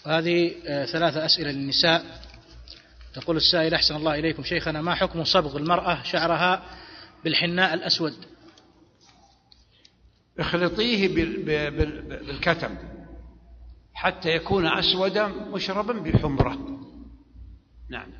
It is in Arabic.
هذه 3 أسئلة للنساء. تقول السائل: أحسن الله إليكم شيخنا، ما حكم صبغ المرأة شعرها بالحناء الأسود؟ اخلطيه بالكتم حتى يكون أسودا مشربا بحمرة. نعم.